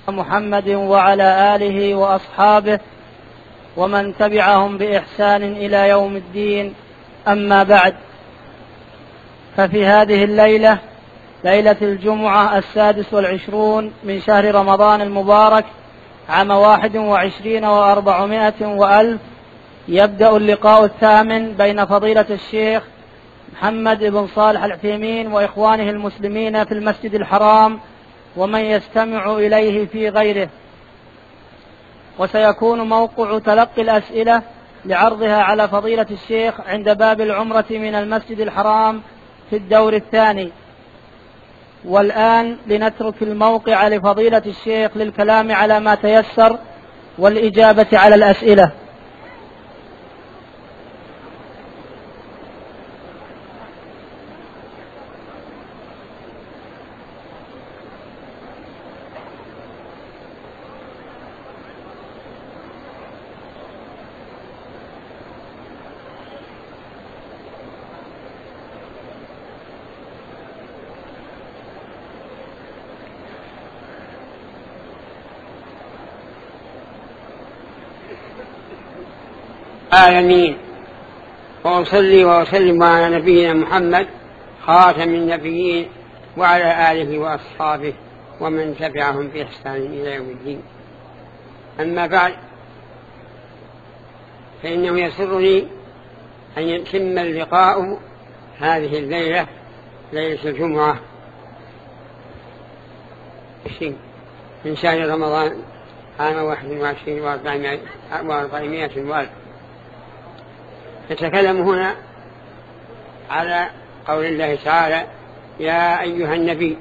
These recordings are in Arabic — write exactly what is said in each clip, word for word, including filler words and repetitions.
محمد وعلى آله وأصحابه ومن تبعهم بإحسان إلى يوم الدين. أما بعد، ففي هذه الليلة، ليلة الجمعة السادس والعشرون من شهر رمضان المبارك عام واحد وعشرين وأربعمائة وألف، يبدأ اللقاء الثامن بين فضيلة الشيخ محمد بن صالح العثيمين وإخوانه المسلمين في المسجد الحرام ومن يستمع إليه في غيره، وسيكون موقع تلقي الأسئلة لعرضها على فضيلة الشيخ عند باب العمرة من المسجد الحرام في الدور الثاني. والآن لنترك الموقع لفضيلة الشيخ للكلام على ما تيسر والإجابة على الأسئلة. آمين. وأصلي وأسلم على نبينا محمد خاتم النبيين وعلى آله وأصحابه ومن تبعهم بإحسان إلى يوم الدين. أما بعد، فإنه يسرني أن يتم اللقاء هذه الليلة، ليلة الجمعة من شهر رمضان عام واحد وعشرين وأربعمائة وألف. نتكلم هنا على قول الله تعالى: يا أيها النبي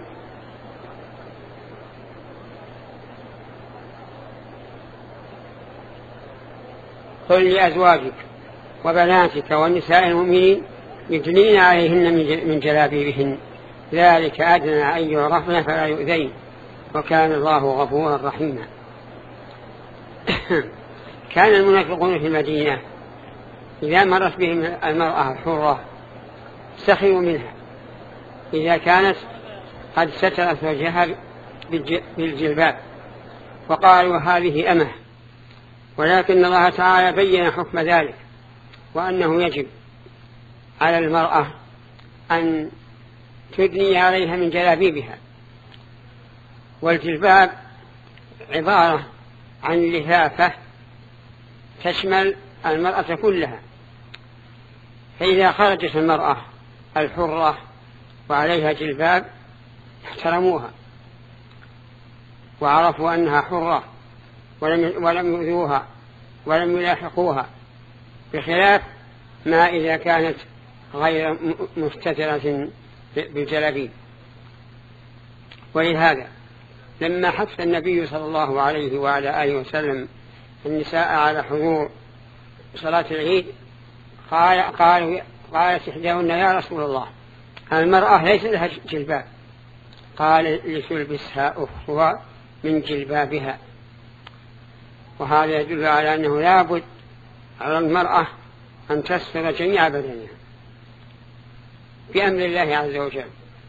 قل لأزواجك وبناتك والنساء المؤمنين يدنين عليهن من جلابيبهن ذلك أدنى أن يعرفن فلا يؤذين وكان الله غفورا رحيما. كان المنافقون في المدينة إذا مرت بهم المرأة الحرة سخروا منها إذا كانت قد سترت وجهها بالجلباب، وقالوا هذه أمه. ولكن الله تعالى بين حكم ذلك، وأنه يجب على المرأة أن تدني عليها من جلابيبها. والجلباب عبارة عن لفافة تشمل المرأة كلها، فإذا خرجت المرأة الحرة وعليها جلباب احترموها وعرفوا أنها حرة ولم يؤذوها ولم يلاحقوها، بخلاف ما إذا كانت غير مستترة بالجلابيب. ولهذا لما حث النبي صلى الله عليه وعلى آله وسلم النساء على حضور صلاة العيد قال قالوا قالت إحداهن: يا رسول الله، المرأة ليس لها جلباب. قال: لتلبسها أختها من جلبابها. وهذا يدل على أنه لا بد على المرأة أن تستر جميع بدنها بأمر الله عز وجل.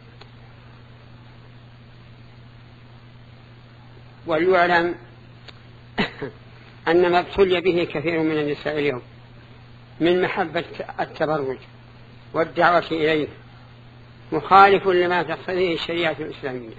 وليعلم أن ما ابتلي به كثير من النساء اليوم من محبة التبرج والدعوة إليه مخالف لما تقتضيه الشريعة الإسلامية.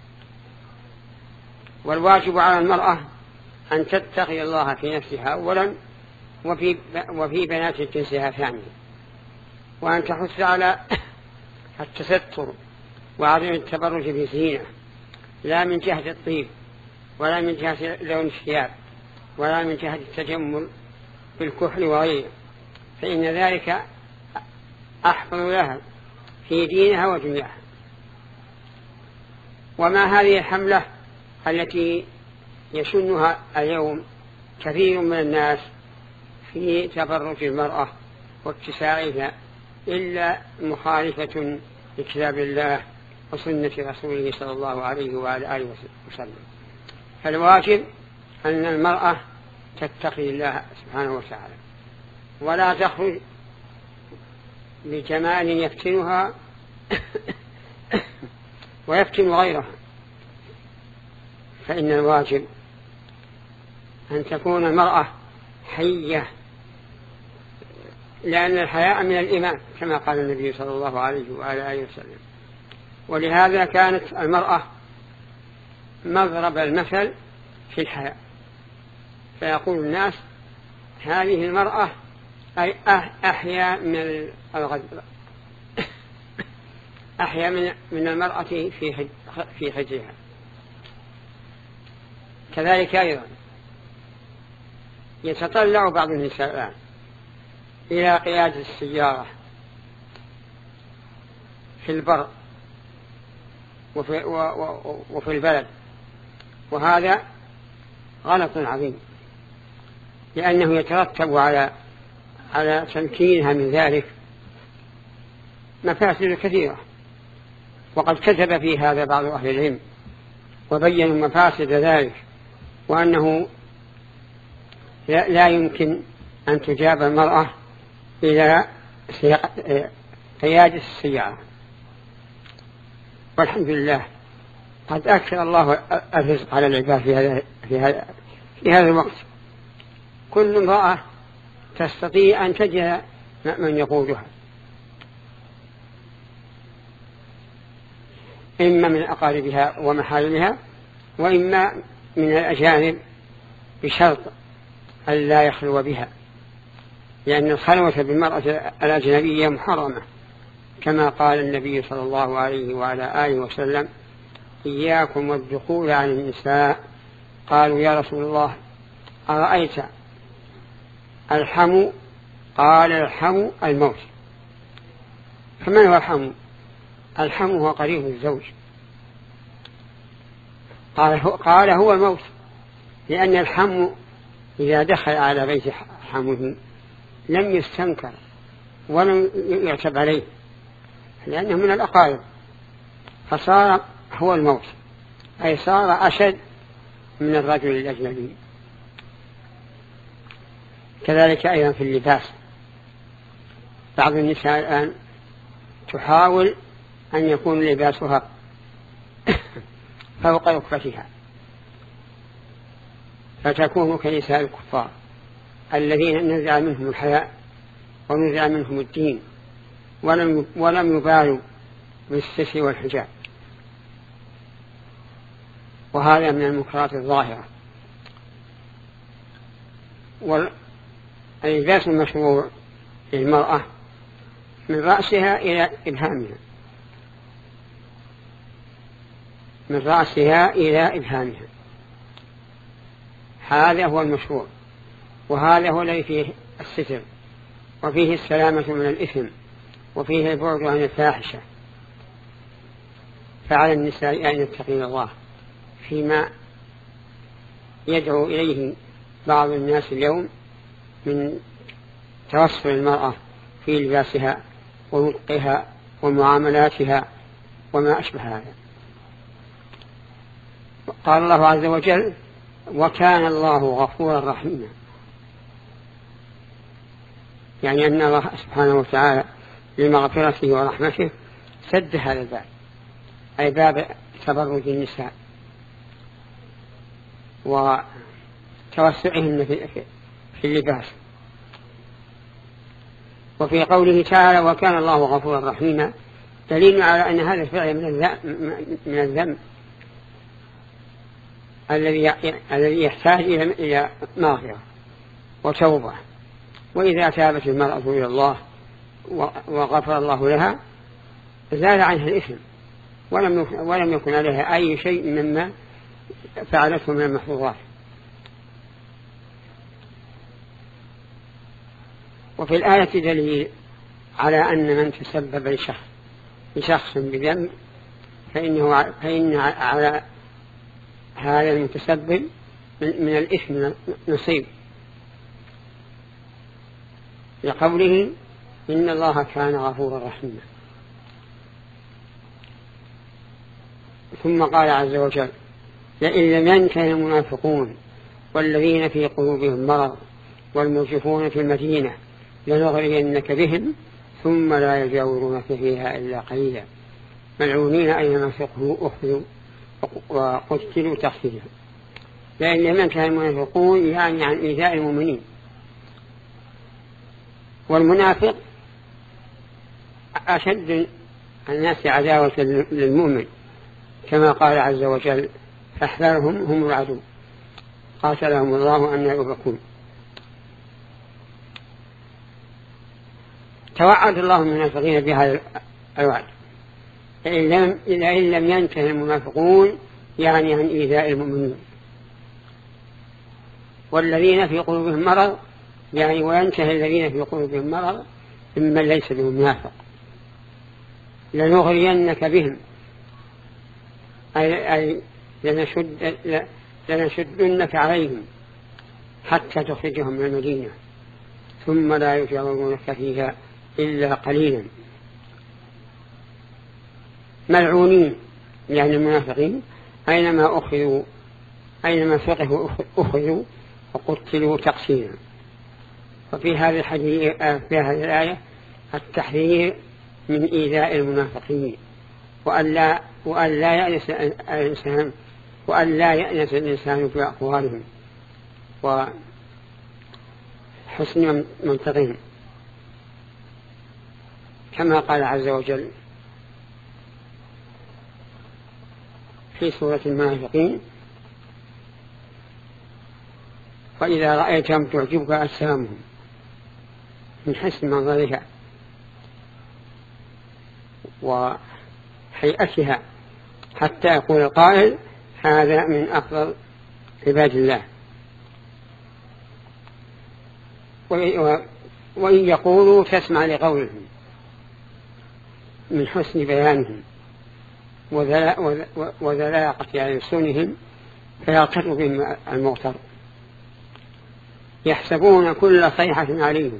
والواجب على المرأة أن تتقي الله في نفسها أولا وفي, وفي بنات جنسها ثانيا، وأن تحث على التستر وعدم التبرج بزينة، لا من جهة الطيب ولا من جهة لون الثياب ولا من جهة التجمل بالكحل وغيره، فإن ذلك أحفظ لها في دينها ودنياها. وما هذه الحملة التي يشنها اليوم كثير من الناس في تبرج المرأة واتساعها إلا مخالفة لكتاب الله وسنة رسوله صلى الله عليه وعلى آله وسلم. فالواجب أن المرأة تتقي الله سبحانه وتعالى ولا تخرج بجمال يفتنها ويفتن غيرها، فإن الواجب أن تكون المرأة حية، لأن الحياء من الإيمان كما قال النبي صلى الله عليه وعلى آله وسلم. ولهذا كانت المرأة مضرب المثل في الحياء، فيقول الناس هذه المرأة أي أحيا من الغد أحيا من من المرأة في في حجرها. كذلك أيضا يتطلع بعض النساء الآن إلى قيادة السيارة في البر وفي, وفي البلد، وهذا غلط عظيم، لأنه يترتب على على تمكينها من ذلك مفاسد كثيرة. وقد كتب في هذا بعض أهل العلم وبينوا مفاسد ذلك، وأنه لا يمكن أن تجاب المرأة إلى قيادة السيارة. والحمد لله قد أكثر الله الرزق على العباد في هذا في هذا في هذا الوقت. كل امرأة تستطيع أن تجد من يقودها، إما من أقاربها ومحارمها، وإما من الأجانب، بشرط أن لا يخلو بها، لأن الخلوة بالمرأة الأجنبية محرمة، كما قال النبي صلى الله عليه وعلى آله وسلم: إياكم والدخول عن النساء. قالوا: يا رسول الله أرأيت الحم؟ قال: الحم الموت. فمن هو الحم؟ الحم هو قريب الزوج. قال: هو الموت، لأن الحم إذا دخل على بيت حمه لم يستنكر ولم يعتب عليه، لأنه من الأقارب، فصار هو الموت، أي صار أشد من الرجل الأجنبي. كذلك أيضا في اللباس، بعض النساء الآن تحاول أن يكون لباسها فوق ركبتها، فتكون كنساء الكفار الذين نزع منهم الحياء ونزع منهم الدين، ولم ولم يبالوا بالستر والحجاب. وهذا من المنكرات الظاهرة. واللباس المشروع للمرأة من رأسها إلى إبهامها، من رأسها إلى إبهامها، هذا هو المشروع، وهذا هو الذي فيه الستر، وفيه السلامة من الإثم، وفيه البعد عن الفاحشة. فعلى النساء أن يتقين الله فيما يدعو إليه بعض الناس اليوم من توسل المرأة في لباسها ونطقها ومعاملاتها وما أشبه هذا. قال الله عز وجل: وكان الله غفورا رحيما، يعني أن الله سبحانه وتعالى لمغفرته ورحمته سد هذا الباب، أي باب تبرج النساء وتوسعهن في اللباس. وفي قوله تعالى: وكان الله غفورا رحيما، دليل على أن هذا الفعل من الذنب الذي يحتاج إلى مغفرة وتوبة. وإذا تابت المرأة إلى الله وغفر الله لها زال عنها الإثم، ولم يكن عليها أي شيء مما فعلته من المحظورات. وفي الآية دليل على أن من تسبب لشخص لشخص بذنب فإنه فإن على هذا المتسبب من الإثم نصيب، لقوله: إن الله كان غفورا رحيما. ثم قال عز وجل: لئن لم ينتهي المنافقون والذين في قلوبهم مرض والمرجفون في المدينة لنغرينك بهم ثم لا يجاورونك فيها إلا قليلا ملعونين أينما ثقلوا أخذوا وقتلوا تقتيلا. لأن لم ينتهي المنافقون يعني عن إيذاء المؤمنين. والمنافق أشد الناس عداوة للمؤمن كما قال عز وجل فاحذرهم هم العدو قاتلهم الله أن يؤفكون. توعد الله المنافقين بهذا الوعد إن لم, إن لم ينتهي المنافقون يعني عن إيذاء المؤمنين. والذين في قلوبهم مرض يعني وينتهي الذين في قلوبهم مرض ممن ليس بهم منافق لنغرينك بهم أي, أي لنشد لنشدنك عليهم حتى تخرجهم من المدينة ثم لا يجاورونك فيها إلا قليلا. ملعونين يعني المنافقين أينما أخذوا أينما فقهوا أخذوا وقتلوا تقسيما. وفي هذه الحديث في هذه الآية التحذير من إيذاء المنافقين وأن لا وأن لا يأنس الإنسان وأن لا يأنس الإنسان في أقوالهم وحسن منطقهم كما قال عز وجل في سورة المنافقين وإذا رأيتهم تعجبك أجسامهم من حسن منظرها وهيئتها حتى يقول القائل هذا من أفضل عباد الله. وإن يقولوا تسمع لقولهم من حسن بيانهم وذلاقة ألسنهم فيغتر بهم المغتر يحسبون كل صيحة عليهم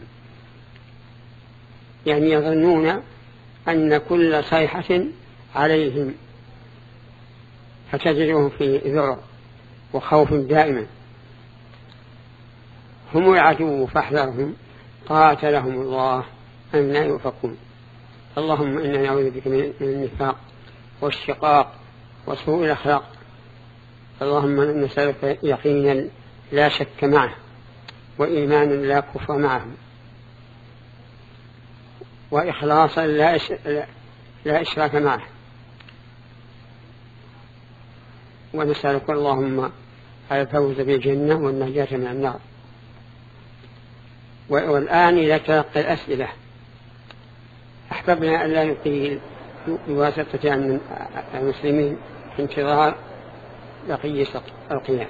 يعني يظنون أن كل صيحة عليهم فتجدهم في ذعر وخوف دائما. هم العدو فاحذرهم قاتلهم الله أن لا يؤفكون. اللهم إنا نعوذ بك من النفاق والشقاق وسوء الأخلاق. اللهم نسألك يقينا لا شك معه وإيمانا لا كفر معه وإخلاصا لا, إش... لا إشراك معه. ونسألك اللهم الفوز بالجنة والنجاة من النار. والآن إلى تلقي الأسئلة. أحببنا أن لا نطيل بواسطة عن المسلمين في انتظار بقية القيام.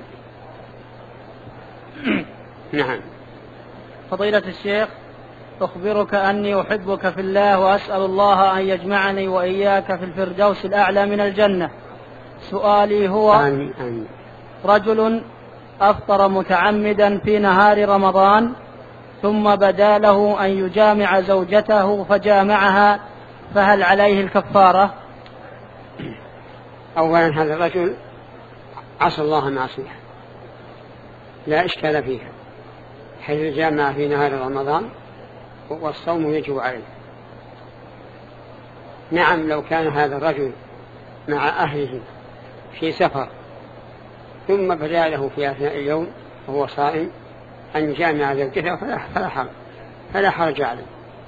نعم. فضيلة الشيخ أخبرك أني أحبك في الله وأسأل الله أن يجمعني وإياك في الفردوس الأعلى من الجنة. سؤالي هو آمين آمين. رجل أفطر متعمدا في نهار رمضان ثم بدا له أن يجامع زوجته فجامعها فهل عليه الكفارة؟ أولا هذا الرجل عصى الله معصية لا إشكال فيها حيث جامع في نهار رمضان والصوم يجب عليه. نعم لو كان هذا الرجل مع أهله في سفر ثم بدا له في أثناء اليوم وهو صائم أن يجامع زوجته فلا حرج فلا حرج عليه.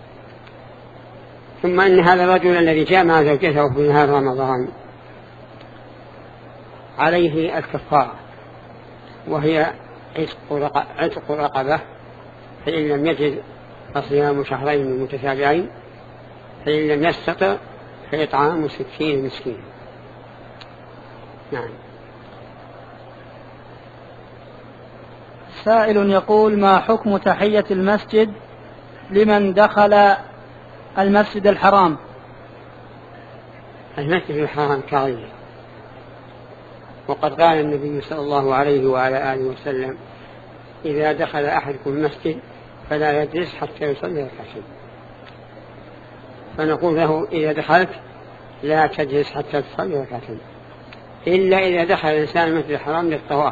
ثم أن هذا الرجل الذي جامع زوجته في نهار رمضان عليه الكفارة وهي عتق رقبة فإن لم يجد فصيام شهرين متتابعين فإن لم يستطع فإطعام ستين مسكين. نعم. سائل يقول ما حكم تحية المسجد لمن دخل المسجد الحرام؟ المسجد الحرام كعظيم وقد قال النبي صلى الله عليه وعلى آله وسلم إذا دخل أحدكم المسجد فلا يجلس حتى يصلي ركعتين. فنقول له إذا دخلت لا تجلس حتى تصلي ركعتين إلا إذا دخل الإنسان المسجد الحرام للطواف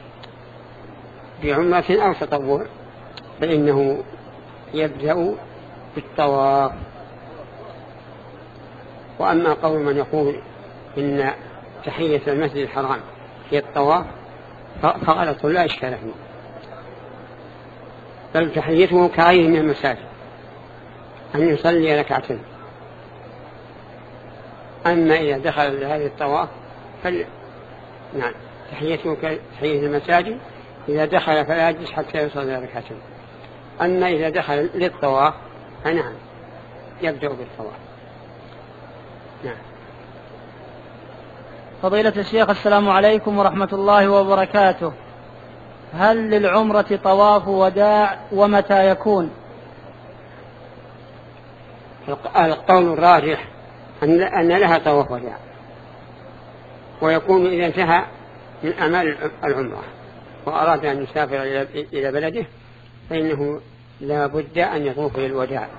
بعمرة أو تطوع فإنه يبدأ بالطواف. وأما قول من يقول إن تحية المسجد الحرام هي الطواف فغلط لا إشكال فيه، بل تحيته كغيره من المساجد أن يصلي ركعتين. أما إذا دخل لهذه الطواف فل... نعم تحيته كتحية المساجد، إذا دخل فلا يجلس حتى يصلي ركعتين. أما إذا دخل للطواف فنعم يبدأ بالطواف. نعم. فضيلة الشيخ السلام عليكم ورحمة الله وبركاته. هل للعمرة طواف وداع ومتى يكون؟ القول الراجح أن لها طواف وداع، ويكون إذا انتهى من أعمال العمرة وأراد أن يسافر إلى بلده فإنه لا بد أن يطوف للوداع،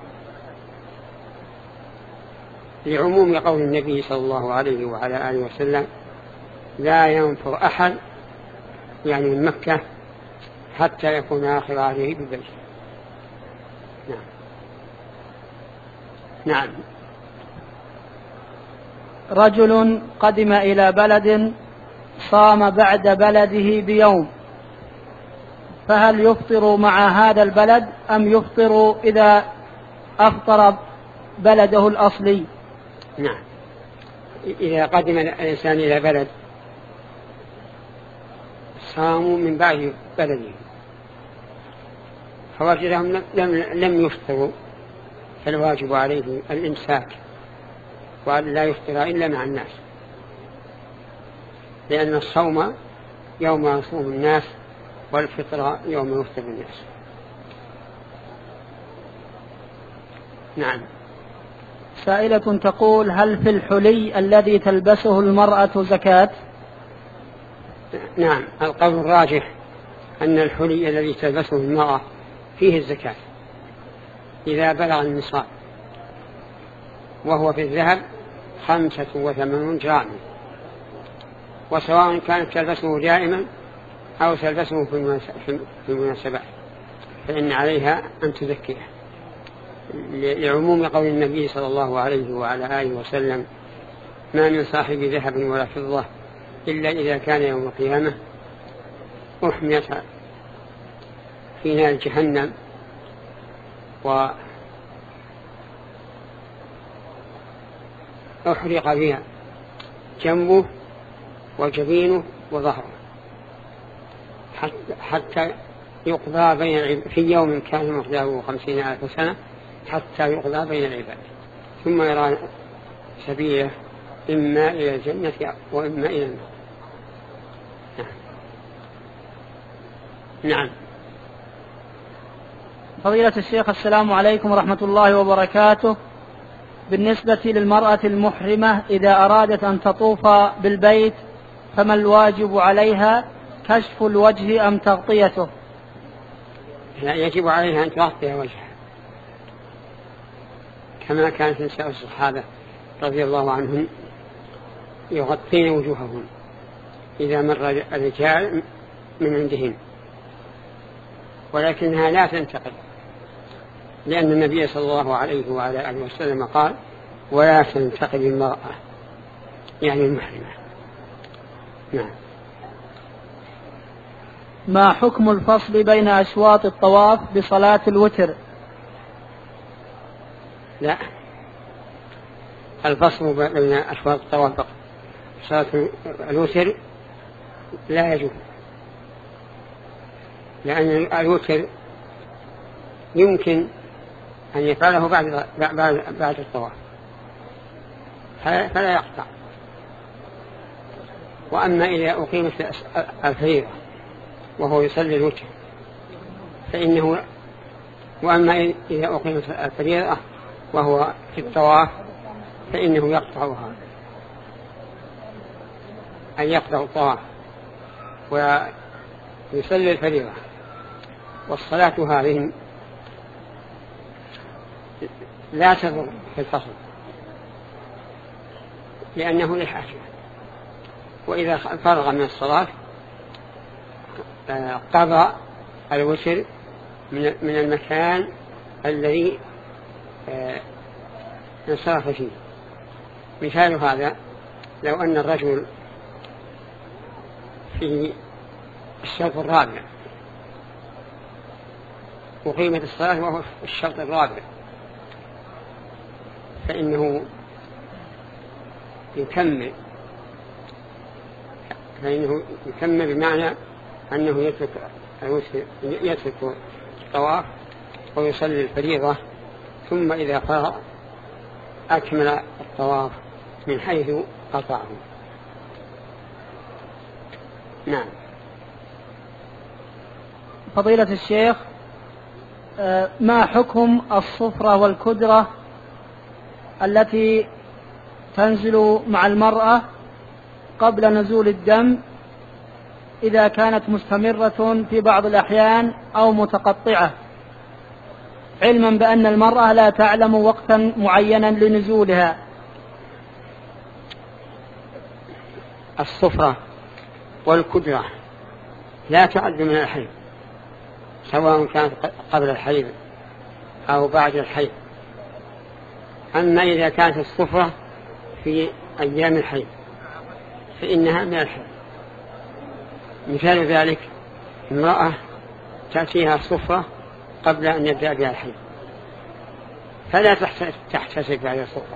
لعموم قول النبي صلى الله عليه وعلى آله وسلم: لا ينفر أحد يعني من مكة حتى يكون آخر عليه بالبيت. نعم. نعم. رجل قدم إلى بلد صام بعد بلده بيوم، فهل يفطر مع هذا البلد أم يفطر إذا أفطر بلده الأصلي؟ نعم. إذا قدم الإنسان إلى بلد صاموا من بعد بلده فوجدهم لم, لم يفطروا، فالواجب عليه الإمساك وأن لا يفطر إلا مع الناس، لأن الصوم يوم يصوم الناس والفطر يوم يفطر الناس. نعم. سائلة تقول: هل في الحلي الذي تلبسه المرأة زكاة؟ نعم. القول الراجح أن الحلي الذي تلبسه المرأة فيه الزكاة إذا بلغ النصاب، وهو في الذهب خمسة وثمانون جرام، وسواء كانت تلبسه دائما أو تلبسه في المناسبات فإن عليها أن تزكيه، لعموم قول النبي صلى الله عليه وعلى آله وسلم: ما من صاحب ذهب ولا فضة إلا إذا كان يوم القيامة أحميت في نار جهنم وأحرق بها جنبه وجبينه وظهره حتى يقضى بين في يوم كان مقداره خمسين ألف سنة حتى يقضى بين العباد، ثم يرى سبيله إما إلى الجنة وإما إلى النار. نعم. فضيلة الشيخ السلام عليكم ورحمة الله وبركاته. بالنسبة للمرأة المحرمة إذا أرادت أن تطوف بالبيت فما الواجب عليها؟ كشف الوجه أم تغطيته؟ لا، يجب عليها أن تغطي وجهها كما كانت نساء الصحابة رضي الله عنهم يغطين وجوههم إذا مر الرجال من عندهم، ولكنها لا تنتقل، لأن النبي صلى الله عليه وعلى آله وسلم قال: ولا تنتقل المرأة يعني المحرمة. نعم. ما حكم الفصل بين أشواط الطواف بصلاة الوتر؟ لا، الفصل بين أشواط الطواف بصلاة الوتر لا يجوز، لأن الوتر يمكن أن يفعله بعد بعد بعد الطواف فلا يقطع. وأما إذا أقيمت الفريضة وهو يصلي الوتر فإنه وأما إذا أقيمت الفريضة وهو في الطواف فإنه يقطعها، أن يقطع الطواف ويصلي الفريضة. والصلاة هذه لا تضر في الفصل لأنه للحاجة، وإذا فرغ من الصلاة قضى الوتر من المكان الذي انصرف فيه. مثال هذا: لو أن الرجل في الشرط الرابع، وقيمة الصلاة وهو الشرط الرابع، فإنه يكمل فإنه يكمل بمعنى أنه يترك يترك الطواف ويصلي الفريضة، ثم إذا فرغ أكمل الطواف من حيث قطعه. نعم. فضيلة الشيخ، ما حكم الصفرة والكدرة التي تنزل مع المرأة قبل نزول الدم إذا كانت مستمرة في بعض الأحيان أو متقطعة، علما بأن المرأة لا تعلم وقتا معينا لنزولها؟ الصفرة والكدرة لا تعد من الحيض، سواء كانت قبل الحيض أو بعد الحيض. أما إذا كانت الصفرة في أيام الحيض فإنها من الحيض. مثال ذلك امرأة تأتيها الصفرة قبل أن يبدأ بها الحيض، فلا تحتسب هذه الصفرة،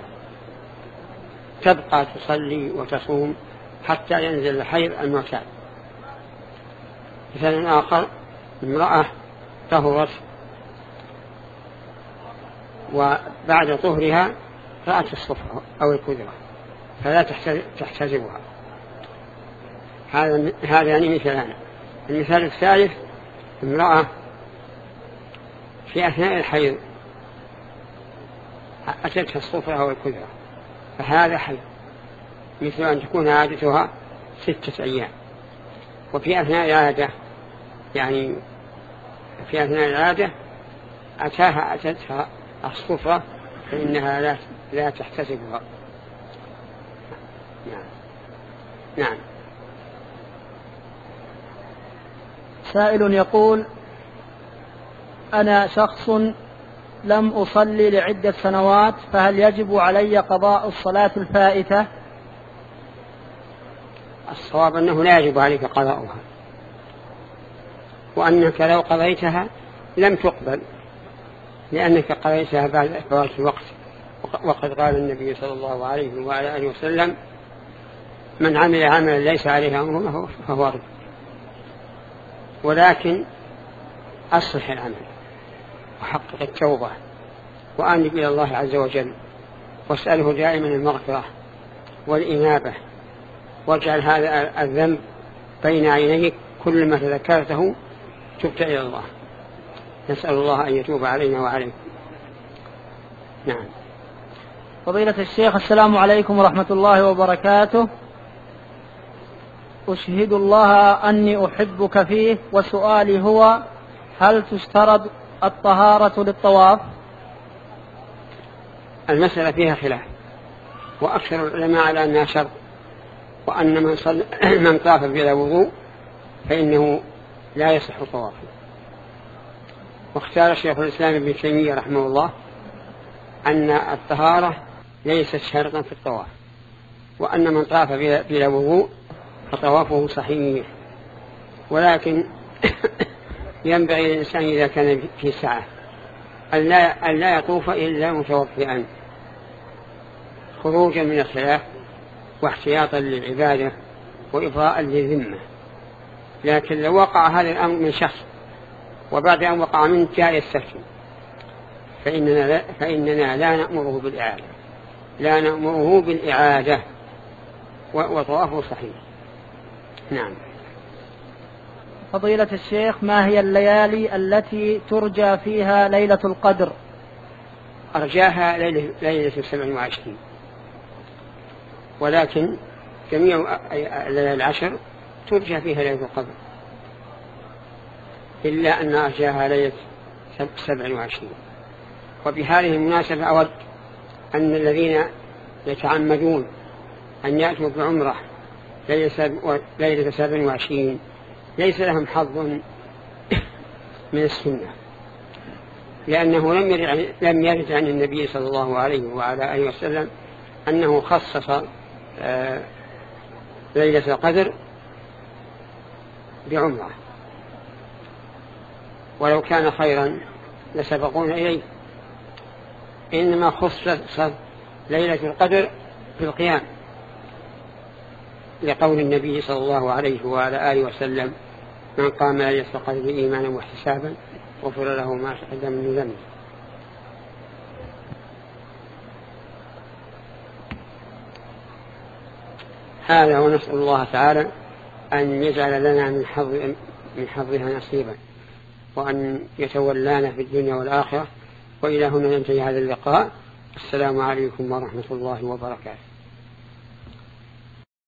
تبقى تصلي وتصوم حتى ينزل الحيض المعتاد. مثال آخر امرأة طهرت وبعد طهرها رأت الصفرة أو الكدرة فلا تحتسبها. هذا هذا يعني مثالان. المثال الثالث امرأة في أثناء الحيض أتتها الصفرة أو الكدرة، فهذا حيض، مثل أن تكون عادتها ستة أيام، وفي أثناء العادة يعني في أثناء العادة أتاها أتتها الصفرة فإنها لا, لا تحتسبها. نعم. نعم. سائل يقول: أنا شخص لم أصلي لعدة سنوات، فهل يجب علي قضاء الصلاة الفائتة؟ الصواب أنه لا يجب عليك قضاؤها، وأنك لو قضيتها لم تقبل، لأنك قضيتها بعد فوات الوقت. وقد قال النبي صلى الله عليه وعلى آله وسلم: من عمل عملا ليس عليه أمرنا فهو رد. ولكن أصلح العمل وحقق التوبة وأنب إلى الله عز وجل، واسأله دائما المغفرة والإنابة، واجعل هذا الذنب بين عينيك، كل ما تذكرته تبت إلى الله. نسأل الله أن يتوب علينا وعليكم. نعم. فضيلة الشيخ، السلام عليكم ورحمة الله وبركاته. أشهد الله أني أحبك فيه، وسؤالي هو: هل تشترط الطهارة للطواف؟ المسألة فيها خلاف، وأكثر العلماء على أنها شرط، وأن من, صل... من طاف بلا وضوء فإنه لا يصح طوافه. واختار شيخ الإسلام ابن تيمية رحمه الله أن الطهارة ليست شرطا في الطواف، وأن من طاف بلا وضوء فطوافه صحيح، ولكن ينبغي للإنسان إذا كان في ساعة أن لا, أن لا يطوف إلا متوضئا، خروجا من الخلاف واحتياطا للعبادة وإبراء للذمة. لكن لو وقع هذا الأمر من شخص وبعد أن وقع منه جاء يستفتي، فإننا لا, فإننا لا نأمره بالإعادة لا نأمره بالإعادة وطوافه صحيح. نعم. فضيلة الشيخ، ما هي الليالي التي ترجى فيها ليلة القدر؟ أرجاها ليلة, ليلة سبع وعشرين، ولكن جميع الليالي العشر ترجى فيها ليلة القدر، إلا أن أرجاها ليلة سبع وعشرين. وبهذه المناسبة أود أن الذين يتعمدون أن يأتوا بعمرة ليلة سبع وعشرين ليس لهم حظ من السنة، لأنه لم يرد, لم يرد عن النبي صلى الله عليه وعلى آله وسلم أنه خصص ليلة القدر بعمرة، ولو كان خيرا لسبقونا إليه، إنما خصت ليلة القدر في القيام لقول النبي صلى الله عليه وعلى آله وسلم: من قام ليلة القدر إيمانا واحتسابا غفر له ما تقدم من ذنبه. هذا ونسأل الله تعالى أن يجعل لنا من حظ من حظها نصيبا، وأن يتولانا في الدنيا والآخرة. وإلى هنا ننتهي هذا اللقاء. السلام عليكم ورحمة الله وبركاته.